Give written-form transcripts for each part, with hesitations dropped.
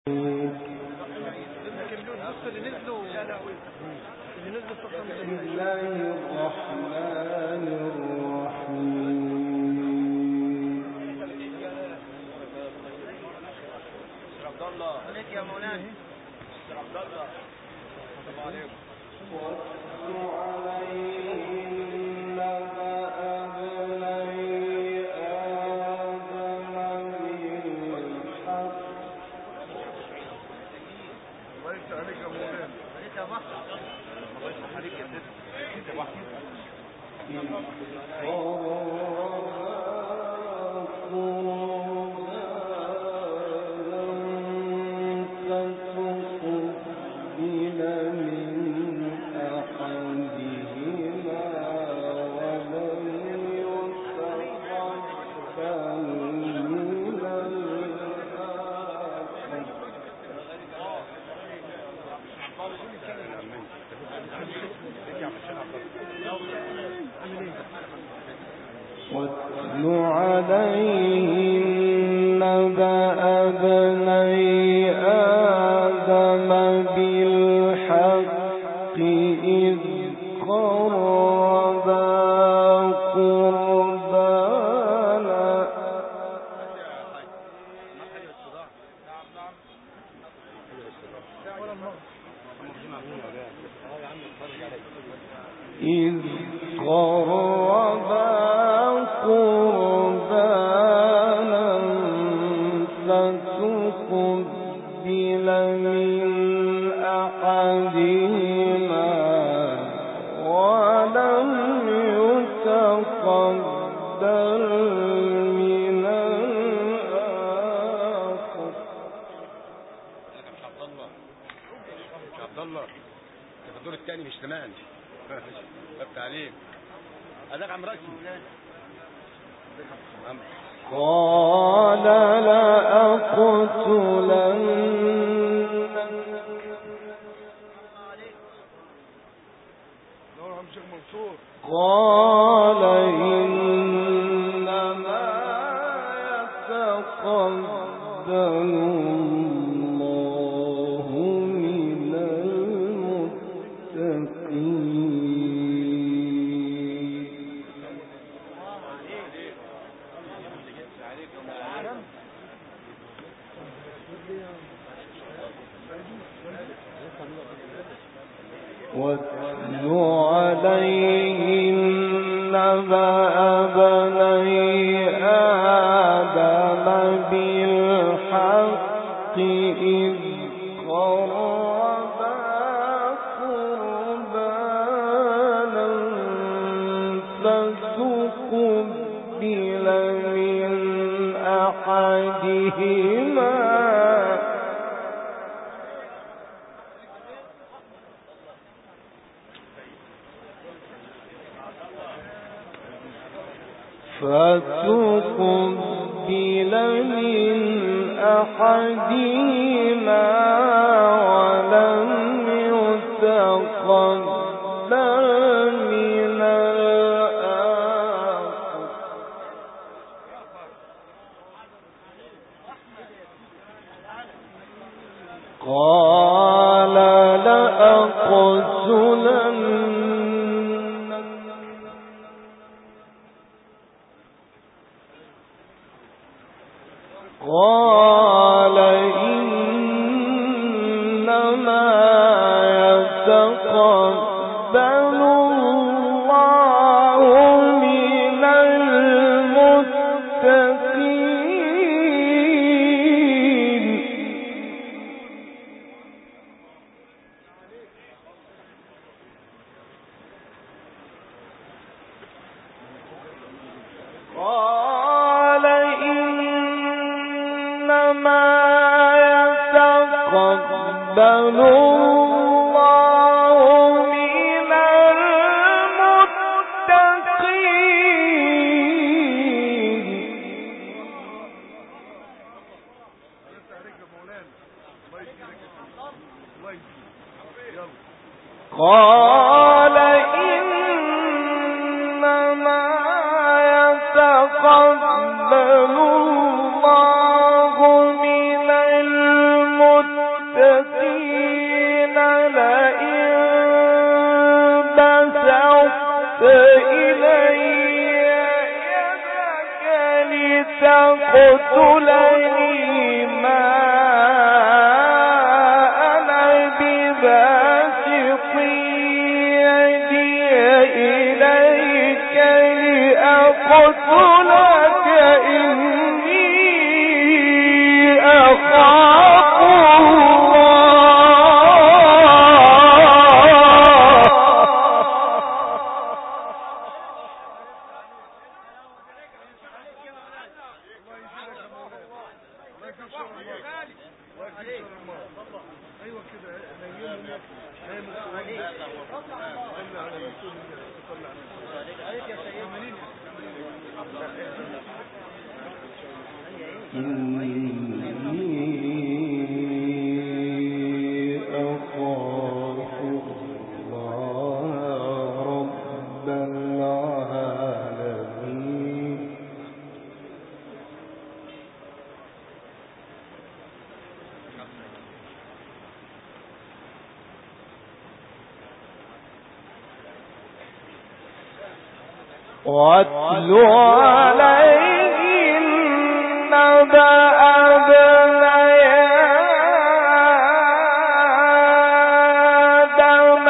واتل عليهم نبأ ابني آدم بالحق إذ قربا قربانا فتقبل من أحدهما ولم يتقبل من الآخر. عبد الله في الدور الثاني مش سمعني التعليم هذاك عم رأسي قال لأقتلنك قال إنما يتقبل الله من المتقين. واتل عليهم نبأ ابني آدم بالحق إذ قربا قربانا فتقبل من أحدهما ولم يتقبل من الآخر قال لأقتلنك قال إنما يتقبل الله من المتقين. قال إنما يتقبل الله من المتقين. قال إنما يتقبل الله من المتقين. تقتلني ما أنا بباسط يدي إليك لأقتلك إني أخاف واتل عليهم نبأ ابني آدم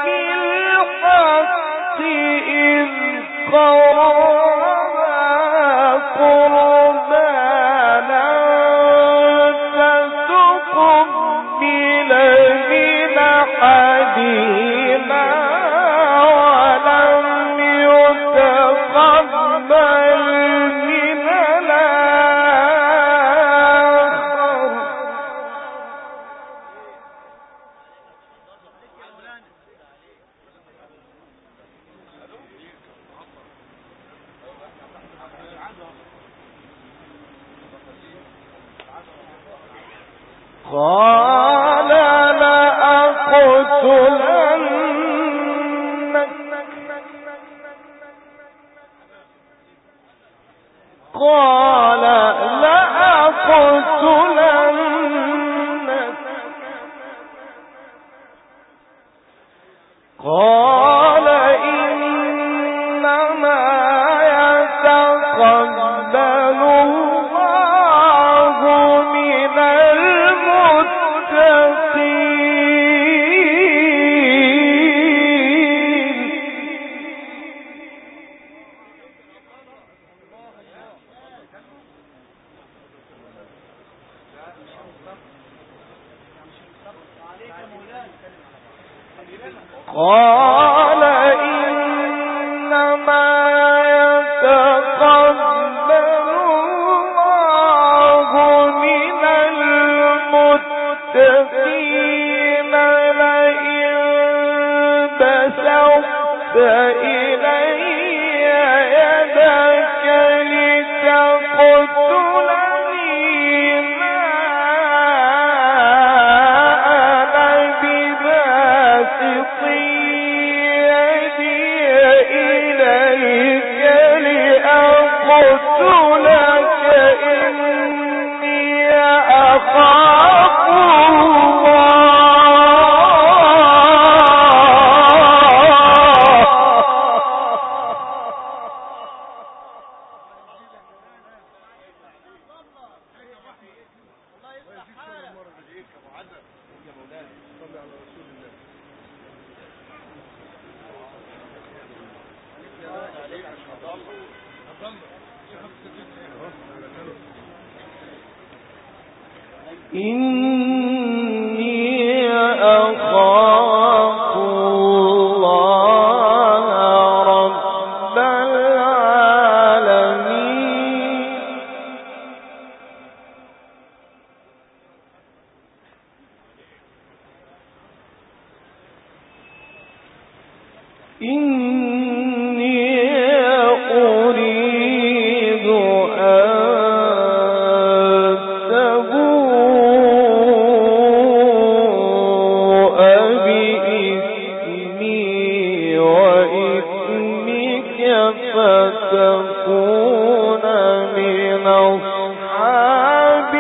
بالحق إذ قربا قربانا فتقبل من أحدهما قال لأقتلنك قال لأقتلنك قال إنما يتقبل الله من قال إنما يتقبل الله من المتقين لئن بسطت إلي يدك لتقتلني ما أنا بباسط يدي إليك لأقتلك إني أخاف إني أخاف الله رب العالمين إني أريد أن فتكون من أصحاب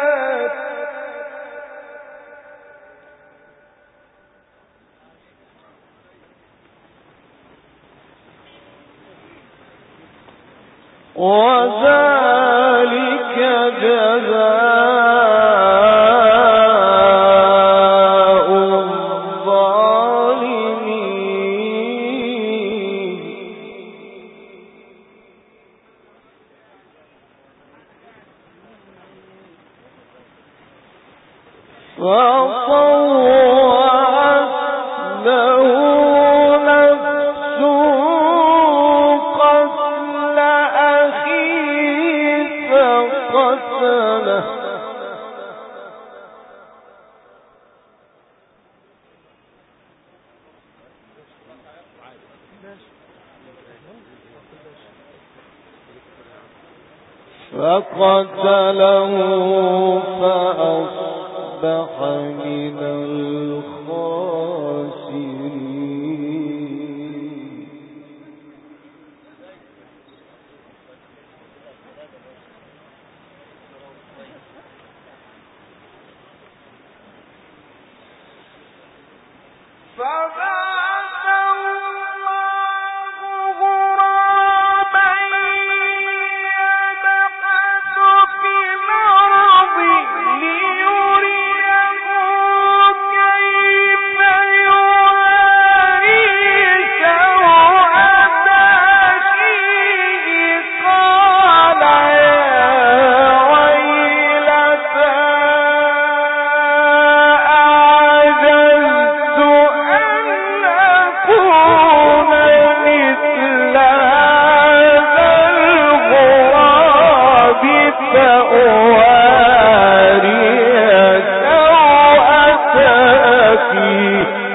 النار وذلك جزاء الظالمين فطوعت له نفسه قتل أخيه فقتله فأصبح من الخاسرين فبعث الله غرابا يبحث في الأرض ليريه كيف يواري سوءة أخيه قال يا ويلتى أعجزت أن أكون مثل هذا الغراب فأواري سوءة أخي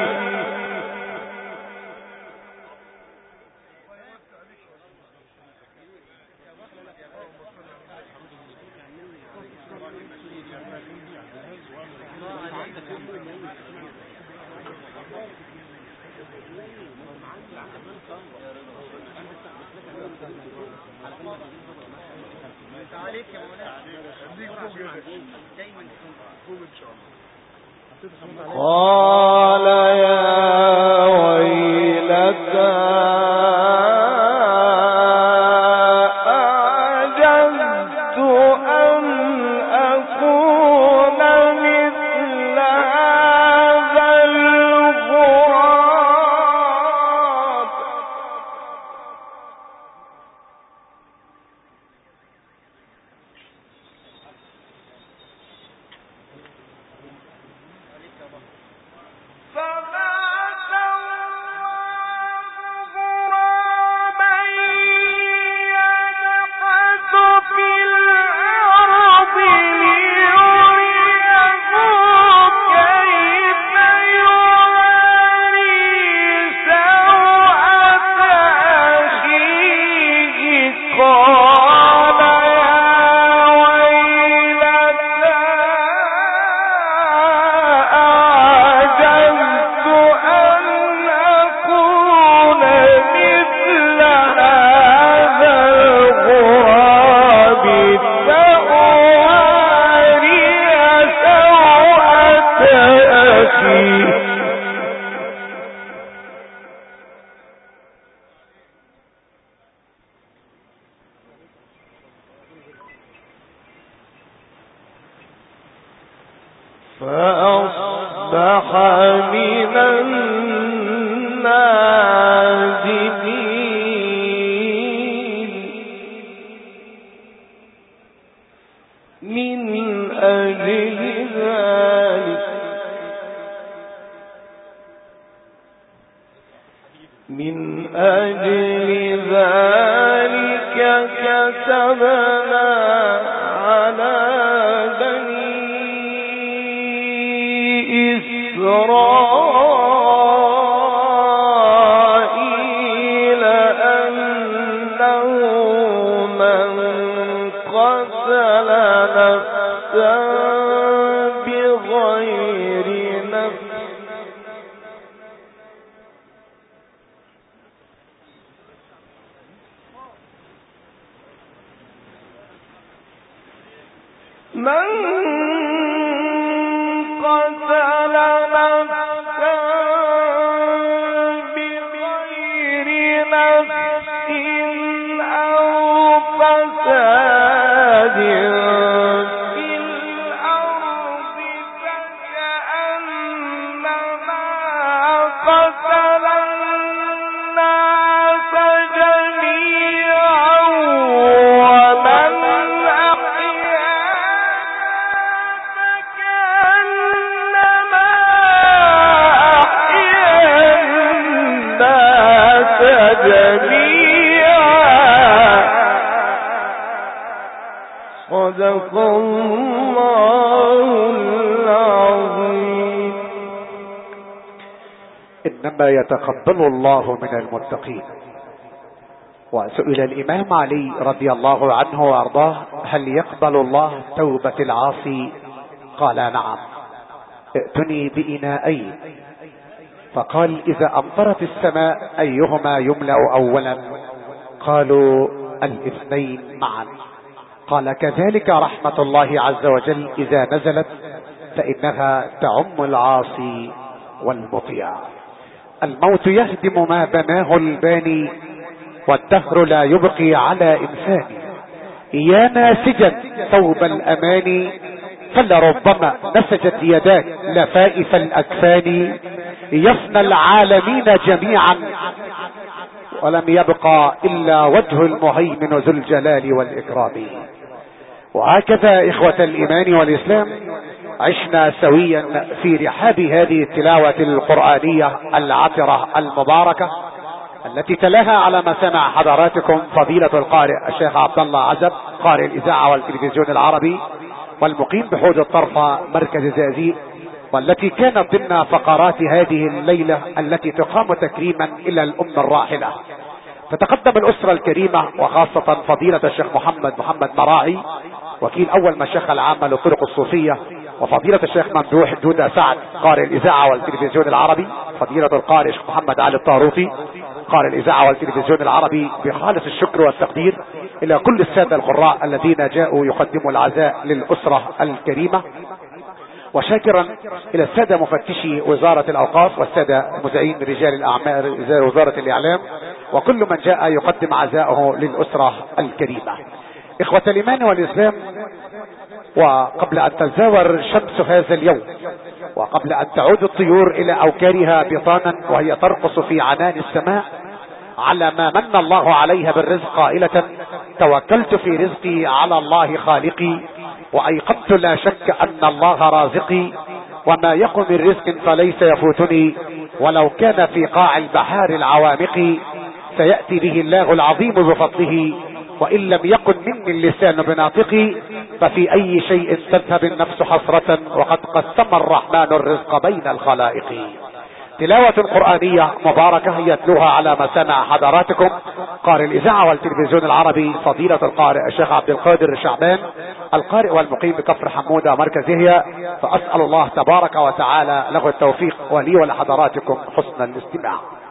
قال يا ويلتى أعجزت أن أكون مثل هذا الغراب فبعث الله غرابا يبحث في الأرض ليريه كيف يواري سوءة أخيه قال يا ويلتى أعجزت أن أكون مثل هذا الغراب فأواري سوءة أخي فأصبح من النادمين من أجل ذلك كتبنا على بني إسرائيل أنه من قتل نفسا بغير نفس من قتل نفسا إنما يتقبل الله من المتقين. وسئل الإمام علي رضي الله عنه وأرضاه: هل يقبل الله توبة العاصي؟ قال: نعم. ائتني بإناءين. فقال: إذا أمطرت السماء أيهما يملأ أولا؟ قالوا: الاثنين معا. قال: كذلك رحمة الله عز وجل إذا نزلت فإنها تعم العاصي والمطيع. الموت يهدم ما بناه الباني، والدهر لا يبقي على إنسان. يا ناسجا ثوب الأمان، فلربما نسجت يداك لفائف الأكفان. يفنى العالمين جميعا، ولم يبقى إلا وجه المهيمن ذو الجلال والإكرام. وهكذا إخوة الإيمان والإسلام عشنا سويا في رحاب هذه التلاوة القرآنية العطرة المباركة، التي تلاها على مسامع حضراتكم فضيلة القارئ الشيخ عبد الله عزب، قارئ الإذاعة والتلفزيون العربي، والمقيم بحوض الطرفة مركز زقازيق، والتي كانت ضمن فقرات هذه الليلة التي تقام تكريما إلى الأم الراحلة. تتقدم الأسرة الكريمة وخاصة فضيلة الشيخ محمد مراعي، وكيل أول مشيخة العامة للطرق الصوفية، وفضيلة الشيخ ممدوح دودة سعد، قارئ الإذاعة والتلفزيون العربي، فضيلة القارئ الشيخ محمد علي الطاروطي، قارئ الإذاعة والتلفزيون العربي، بخالص الشكر والتقدير إلى كل السادة القراء الذين جاءوا يقدموا العزاء للأسرة الكريمة، وشاكرا إلى السادة مفتشي وزارة الأوقاف والسادة مذيعين رجال الأعمال وزارة الإعلام، وكل من جاء يقدم عزاءه للأسرة الكريمة. إخوة الإيمان والإسلام، وقبل أن تزاور شمس هذا اليوم، وقبل أن تعود الطيور إلى أوكارها بطانا وهي ترقص في عنان السماء على ما من الله عليها بالرزق قائلة: توكلت في رزقي على الله خالقي، وأيقنت لا شك أن الله رازقي، وما يقم من رزق فليس يفوتني ولو كان في قاع البحار العوامق، سيأتي به الله العظيم بفضله، وإن لم يكن مني اللسان بناطقي، ففي أي شيء تذهب النفس حسرة وقد قسم الرحمن الرزق بين الخلائق. تلاوة قرآنية مباركة يتلوها على مسامع حضراتكم قارئ الإذاعة والتلفزيون العربي فضيلة القارئ الشيخ عبد القادر شعبان، القارئ والمقيم بكفر حمودة مركز هي. فأسأل الله تبارك وتعالى له التوفيق ولي ولحضراتكم حسن الاستماع.